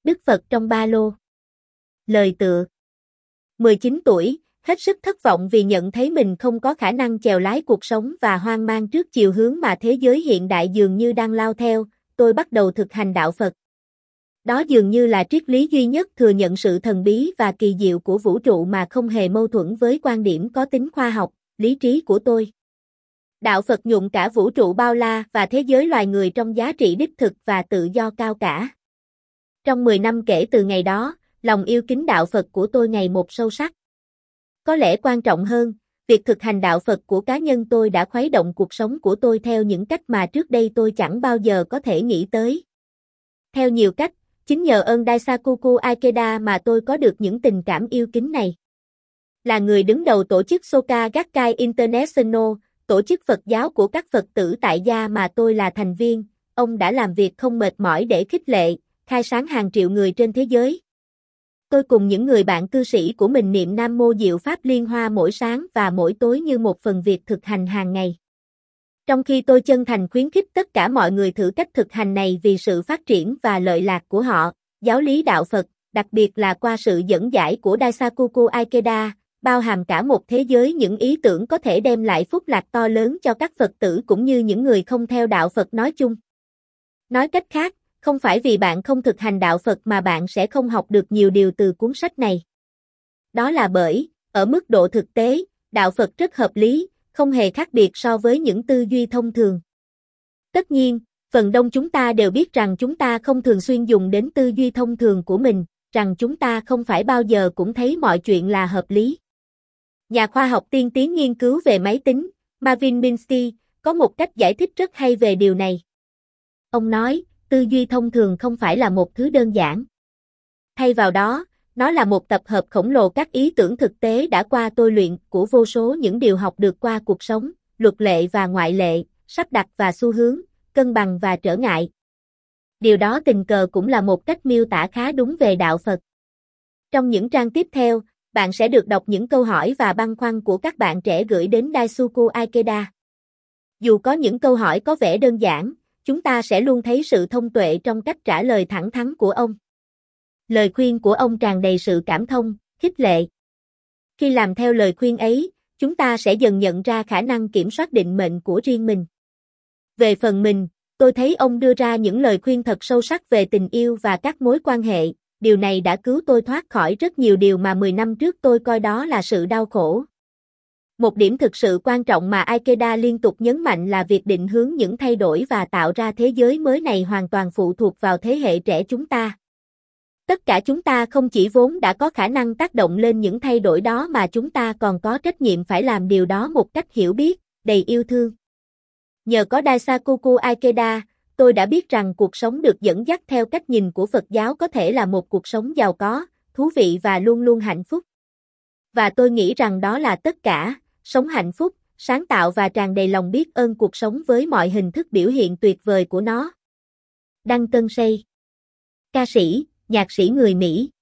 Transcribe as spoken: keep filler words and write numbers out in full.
Đức Phật trong ba lô. Lời tựa. mười chín tuổi, hết sức thất vọng vì nhận thấy mình không có khả năng chèo lái cuộc sống và hoang mang trước chiều hướng mà thế giới hiện đại dường như đang lao theo, tôi bắt đầu thực hành đạo Phật. Đó dường như là triết lý duy nhất thừa nhận sự thần bí và kỳ diệu của vũ trụ mà không hề mâu thuẫn với quan điểm có tính khoa học, lý trí của tôi. Đạo Phật nhuộm cả vũ trụ bao la và thế giới loài người trong giá trị đích thực và tự do cao cả. Trong mười năm kể từ ngày đó, lòng yêu kính đạo Phật của tôi ngày một sâu sắc. Có lẽ quan trọng hơn, việc thực hành đạo Phật của cá nhân tôi đã khuấy động cuộc sống của tôi theo những cách mà trước đây tôi chẳng bao giờ có thể nghĩ tới. Theo nhiều cách, chính nhờ ơn Daisaku Ikeda mà tôi có được những tình cảm yêu kính này. Là người đứng đầu tổ chức Soka Gakkai International, tổ chức Phật giáo của các Phật tử tại gia mà tôi là thành viên, ông đã làm việc không mệt mỏi để khích lệ, khai sáng hàng triệu người trên thế giới. Tôi cùng những người bạn cư sĩ của mình niệm Nam Mô Diệu Pháp Liên Hoa mỗi sáng và mỗi tối như một phần việc thực hành hàng ngày. Trong khi tôi chân thành khuyến khích tất cả mọi người thử cách thực hành này vì sự phát triển và lợi lạc của họ, giáo lý đạo Phật, đặc biệt là qua sự dẫn giải của Daisaku Ikeda, bao hàm cả một thế giới những ý tưởng có thể đem lại phúc lạc to lớn cho các Phật tử cũng như những người không theo đạo Phật nói chung. Nói cách khác, không phải vì bạn không thực hành đạo Phật mà bạn sẽ không học được nhiều điều từ cuốn sách này. Đó là bởi, ở mức độ thực tế, đạo Phật rất hợp lý, không hề khác biệt so với những tư duy thông thường. Tất nhiên, phần đông chúng ta đều biết rằng chúng ta không thường xuyên dùng đến tư duy thông thường của mình, rằng chúng ta không phải bao giờ cũng thấy mọi chuyện là hợp lý. Nhà khoa học tiên tiến nghiên cứu về máy tính, Marvin Minsky, có một cách giải thích rất hay về điều này. Ông nói, tư duy thông thường không phải là một thứ đơn giản. Thay vào đó, nó là một tập hợp khổng lồ các ý tưởng thực tế đã qua tôi luyện của vô số những điều học được qua cuộc sống, luật lệ và ngoại lệ, sắp đặt và xu hướng, cân bằng và trở ngại. Điều đó tình cờ cũng là một cách miêu tả khá đúng về đạo Phật. Trong những trang tiếp theo, bạn sẽ được đọc những câu hỏi và băn khoăn của các bạn trẻ gửi đến Daisaku Ikeda. Dù có những câu hỏi có vẻ đơn giản, chúng ta sẽ luôn thấy sự thông tuệ trong cách trả lời thẳng thắn của ông. Lời khuyên của ông tràn đầy sự cảm thông, khích lệ. Khi làm theo lời khuyên ấy, chúng ta sẽ dần nhận ra khả năng kiểm soát định mệnh của riêng mình. Về phần mình, tôi thấy ông đưa ra những lời khuyên thật sâu sắc về tình yêu và các mối quan hệ, điều này đã cứu tôi thoát khỏi rất nhiều điều mà mười năm trước tôi coi đó là sự đau khổ. Một điểm thực sự quan trọng mà Ikeda liên tục nhấn mạnh là việc định hướng những thay đổi và tạo ra thế giới mới này hoàn toàn phụ thuộc vào thế hệ trẻ chúng ta. Tất cả chúng ta không chỉ vốn đã có khả năng tác động lên những thay đổi đó mà chúng ta còn có trách nhiệm phải làm điều đó một cách hiểu biết, đầy yêu thương. Nhờ có Daisaku Ikeda, tôi đã biết rằng cuộc sống được dẫn dắt theo cách nhìn của Phật giáo có thể là một cuộc sống giàu có, thú vị và luôn luôn hạnh phúc. Và tôi nghĩ rằng đó là tất cả, sống hạnh phúc, sáng tạo và tràn đầy lòng biết ơn cuộc sống với mọi hình thức biểu hiện tuyệt vời của nó. Đăng Tân Sây, ca sĩ, nhạc sĩ người Mỹ.